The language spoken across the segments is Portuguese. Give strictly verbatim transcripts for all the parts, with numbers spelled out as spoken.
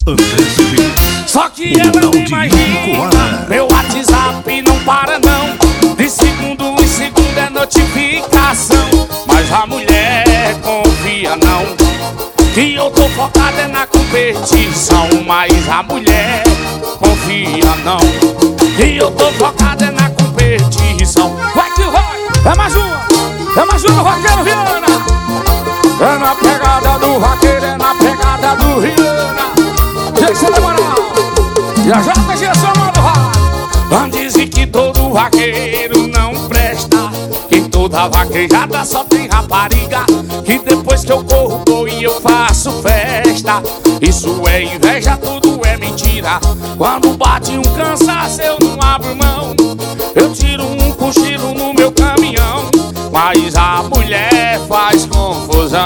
Só que ela não imagina, meu WhatsApp não para não, de segundo em segundo é notificação. Mas a mulher confia não, que eu tô focado é na competição. Mas a mulher confia não, que eu tô focado é na competição. Vai que vai, é mais uma, é mais uma do Vaqueiro Viana. É na pegada do vaqueiro, é na pegada do Rihanna. Deixa eu demorar, e a J G somando rádio. Dizem que todo vaqueiro não presta, que em toda vaquejada só tem rapariga, que depois que eu corro boi eu faço festa. Isso é inveja, tudo é mentira. Quando bate um cansaço eu não abro mão, eu tiro um cochilo no meu caminhão. Mas a mulher faz confusão.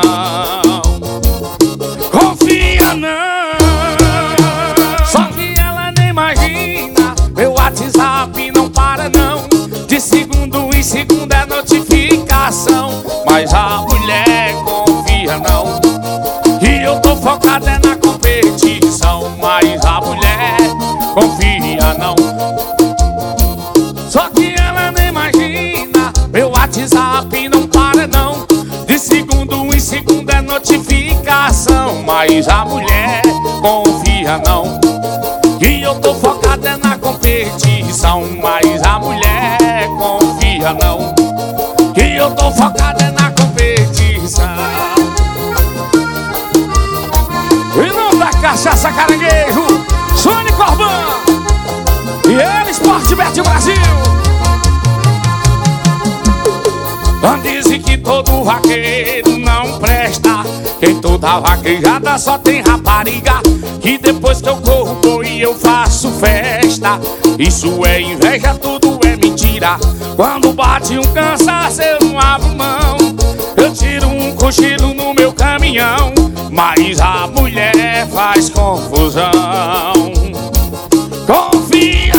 Confia não, só que ela nem imagina, meu WhatsApp não para não, de segundo em segundo é notificação. Mas a mulher confia não, e eu tô focado é na competição. Mas a mulher confia não, só que ela nem imagina, meu WhatsApp não para não, de segundo em segundo é notificação. Mas a mulher confia não, que eu tô focado é na competição. Mas a mulher confia não, que eu tô focado é na competição. E não dá cachaça caranguejo, Sônia Corbã e ele Sportbet Brasil. Dizem que todo vaqueiro não presta, que em toda vaquejada só tem rapariga, que depois que eu corro boi eu faço festa. Isso é inveja, tudo é mentira. Quando bate um cansaço eu não abro mão, eu tiro um cochilo no meu caminhão. Mas a mulher faz confusão. Confia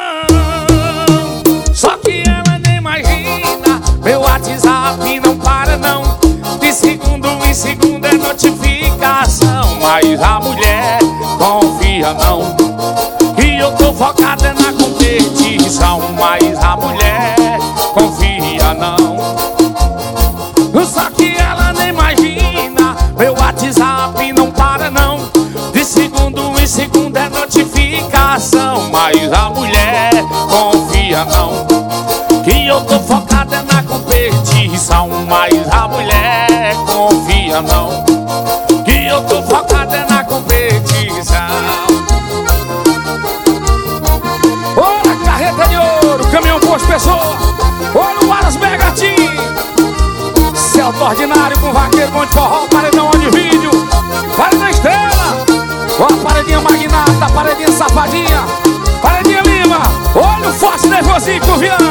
não, só que ela nem imagina, meu WhatsApp não para não, de segundo em segundo é notificação. Mas a mulher confia não, que eu tô focado é na competição. Mas a mulher confia não, só que ela nem imagina, meu WhatsApp não para não, de segundo em segundo é notificação. Mas a mulher confia não, que eu tô focado é na competição. Mas a mulher confia não, que eu tô focado é na competição. Olha a carreta de ouro, caminhão com as pessoas. Olha o Aras Begatinho, Celto Ordinário com vaqueiro, bom de forró, paredão de vídeo, paredão estrela, com a paredinha magnata, paredinha safadinha, paredinha lima. Olha o forte nervosinho com o Viana.